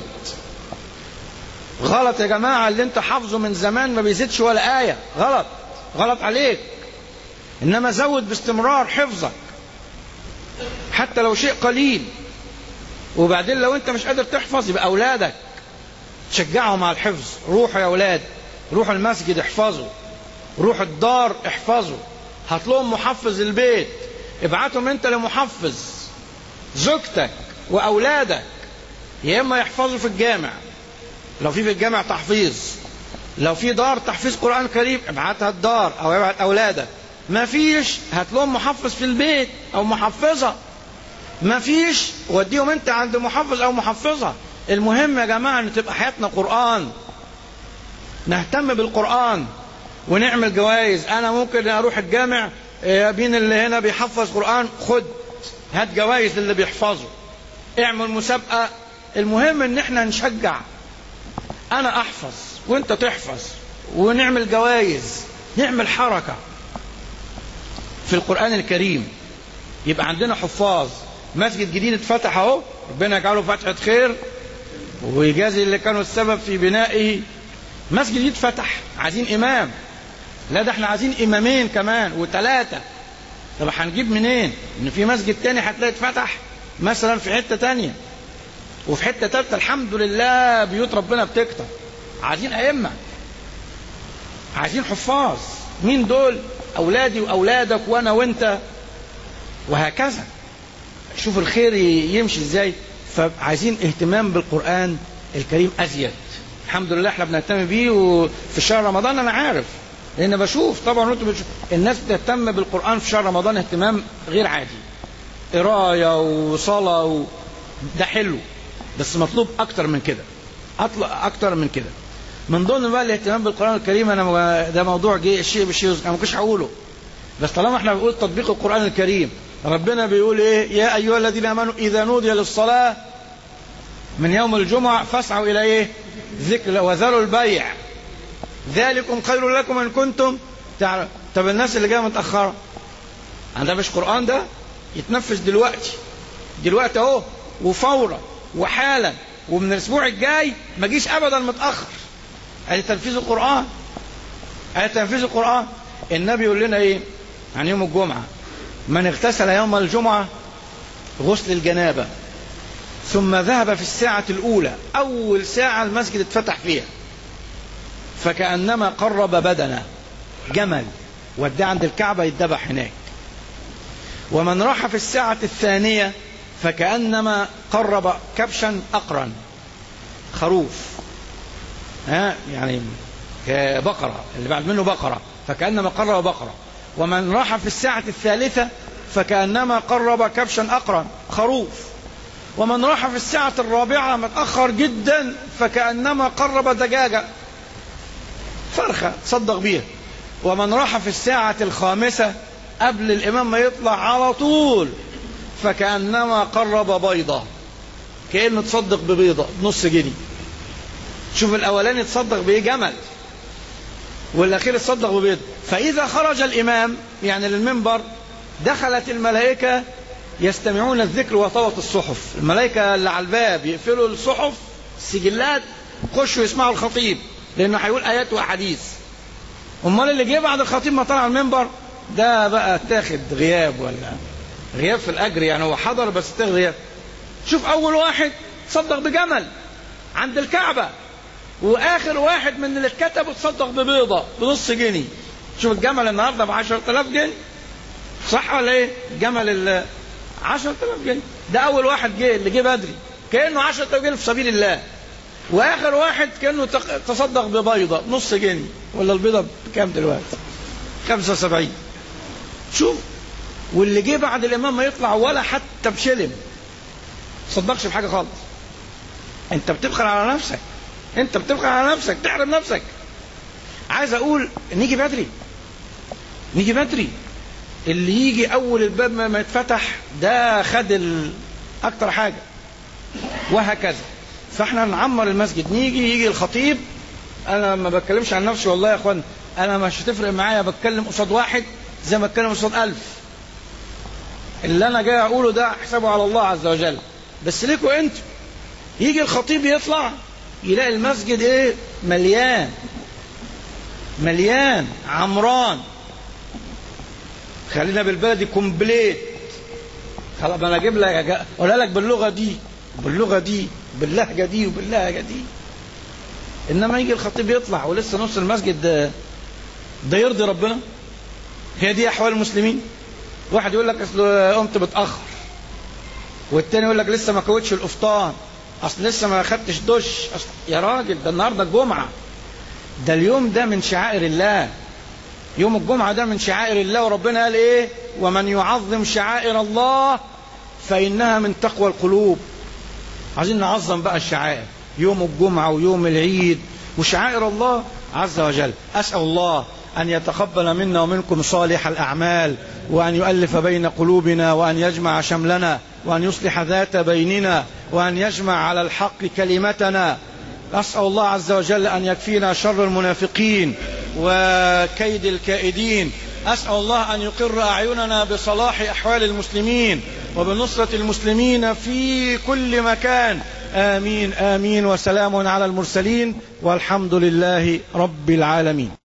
غلط يا جماعة، اللي انت حافظه من زمان ما بيزيدش ولا آية، غلط، غلط عليك. انما زود باستمرار حفظك حتى لو شيء قليل. وبعدين لو انت مش قادر تحفظ يبقى اولادك تشجعهم على الحفظ. روحوا يا اولاد، روحوا المسجد احفظوا، روحوا الدار احفظوا، هات لهم محفظ البيت، ابعتهم انت لمحفظ زوجتك وأولادك يا إما يحفظوا في الجامع، لو في في الجامع تحفيظ، لو في دار تحفيظ قرآن كريم ابعتها الدار أو ابعت أولادك. ما فيش هات لهم محفظ في البيت أو محفظة. ما فيش وديهم أنت عند محفظ أو محفظة. المهم يا جماعة أن تبقى حياتنا قرآن، نهتم بالقرآن ونعمل جوائز. أنا ممكن أروح الجامع بين اللي هنا بيحفظ قرآن، خد هات جوائز اللي بيحفظوا، اعمل مسابقة. المهم ان احنا نشجع، انا احفظ وانت تحفظ ونعمل جوائز، نعمل حركة في القرآن الكريم. يبقى عندنا حفاظ. مسجد جديد اتفتح اهو، ربنا يجعله فتحة خير ويجازي اللي كانوا السبب في بنائه. مسجد جديد فتح، عايزين امام. لا ده احنا عايزين امامين كمان وثلاثة. طب هنجيب منين؟ ان في مسجد تاني هتلاقي اتفتح مثلا في حتة تانية وفي حتة تالتة. الحمد لله بيوت ربنا بتكتر. عايزين ائمة، عايزين حفاظ. مين دول؟ اولادي واولادك وانا وانت، وهكذا. شوف الخير يمشي ازاي. فعايزين اهتمام بالقرآن الكريم ازيد. الحمد لله احنا بنهتم بيه، وفي شهر رمضان انا عارف لان بشوف طبعا انتوا بتشوف الناس بتهتم بالقرآن في شهر رمضان اهتمام غير عادي، قرايه وصلاه و... ده حلو، بس مطلوب اكتر من كده، اطلع اكتر من كده. من ضمن بقى الاهتمام بالقرآن الكريم، انا ده موضوع جه الشيء بالشيء انا ما كنتش هقوله، بس طالما احنا بنقول تطبيق القرآن الكريم، ربنا بيقول ايه؟ يا ايها الذين امنوا اذا نودي للصلاة من يوم الجمعة فاسعوا الى ايه؟ ذكر وذروا البيع ذلكم خير لكم ان كنتم تعلمون. طب الناس اللي جايه متاخره عندها مش قرآن؟ ده يتنفذ دلوقتي دلوقتي اهو وفورا وحالا، ومن الاسبوع الجاي ما جيش ابدا متاخر. ادي تنفيذ القرآن، ادي تنفيذ القرآن. النبي يقول لنا ايه عن يوم الجمعة؟ من اغتسل يوم الجمعة غسل الجنابة ثم ذهب في الساعة الأولى، أول ساعة المسجد اتفتح فيها، فكأنما قرب بدنه، جمل وداه عند الكعبة يتذبح هناك. ومن راح في الساعة الثانية فكأنما قرب كبشا أقرا، خروف، ها يعني بقرة، اللي بعد منه بقرة، فكأنما قرب بقرة. ومن راح في الساعة الثالثة فكأنما قرب كبشا أقرا، خروف. ومن راح في الساعة الرابعة متأخر جدا فكأنما قرب دجاجة، فرخة تصدق بيها. ومن راح في الساعة الخامسة قبل الإمام ما يطلع على طول فكأنما قرب بيضة، كأنه تصدق ببيضة نص جنيه. شوف الأولاني تصدق بإيه؟ جمل، والأخير تصدق ببيضة. فإذا خرج الإمام يعني للمنبر دخلت الملائكة يستمعون الذكر وطوت الصحف. الملائكة اللي على الباب يقفلوا الصحف السجلات، خشوا يسمعوا الخطيب لأنه هيقول آيات وأحاديث. أمال اللي جه بعد الخطيب ما طلع المنبر ده بقى تاخد غياب، ولا غياب في الأجر، يعني هو حضر بس تاخد غياب. شوف أول واحد صدق بجمل عند الكعبة، وآخر واحد من اللي اتكتبوا تصدق ببيضة بنص جنيه. شوف الجمل النهارده ب عشرة آلاف جنيه، صح ولا ايه؟ الجمل ال عشرة آلاف جنيه، ده أول واحد جه اللي جه بدري كأنه عشرة آلاف جنيه في سبيل الله. وآخر واحد كأنه تصدق ببيضة نص جنيه، ولا البيضة بكام دلوقتي؟ خمسة وسبعين. شوف، واللي جه بعد الإمام ما يطلع ولا حتى بشلم، صدقش بحاجة خالص. أنت بتبخل على نفسك، أنت بتبخل على نفسك، تحرم نفسك. عايز أقول نيجي بدري، نيجي بدري. اللي يجي أول الباب ما يتفتح ده خد ال... أكتر حاجة، وهكذا. فاحنا نعمر المسجد، نيجي يجي الخطيب. أنا ما بتكلمش عن نفسي والله يا أخوان، أنا مش هتفرق معايا بتكلم قصاد واحد زي ما بتكلم قصاد ألف. اللي أنا جاي أقوله ده حسابه على الله عز وجل، بس ليكوا أنتوا. يجي الخطيب يطلع يلاقي المسجد إيه؟ مليان مليان عمران. خلينا بالبلدي كومبليت. خلاص انا اجيب لك اقولها لك باللغه دي باللغه دي باللهجه دي وباللهجه دي. انما يجي الخطيب يطلع ولسه نص المسجد ده, ده يرضي ربنا؟ هي دي احوال المسلمين؟ واحد يقول لك اصل قمت متاخر، والتاني يقول لك لسه ما كوتش القفطان، اصل لسه ما خدتش دش، أصل يا راجل ده النهارده الجمعه، ده اليوم ده من شعائر الله، يوم الجمعه ده من شعائر الله، وربنا قال ايه؟ ومن يعظم شعائر الله فانها من تقوى القلوب. عايزين نعظم بقى الشعائر، يوم الجمعه ويوم العيد وشعائر الله عز وجل. اسال الله أن يتقبل منا ومنكم صالح الأعمال، وأن يؤلف بين قلوبنا، وأن يجمع شملنا، وأن يصلح ذات بيننا، وأن يجمع على الحق كلمتنا. أسأل الله عز وجل أن يكفينا شر المنافقين وكيد الكائدين. أسأل الله أن يقر أعيننا بصلاح أحوال المسلمين وبنصرة المسلمين في كل مكان. آمين آمين. وسلام على المرسلين والحمد لله رب العالمين.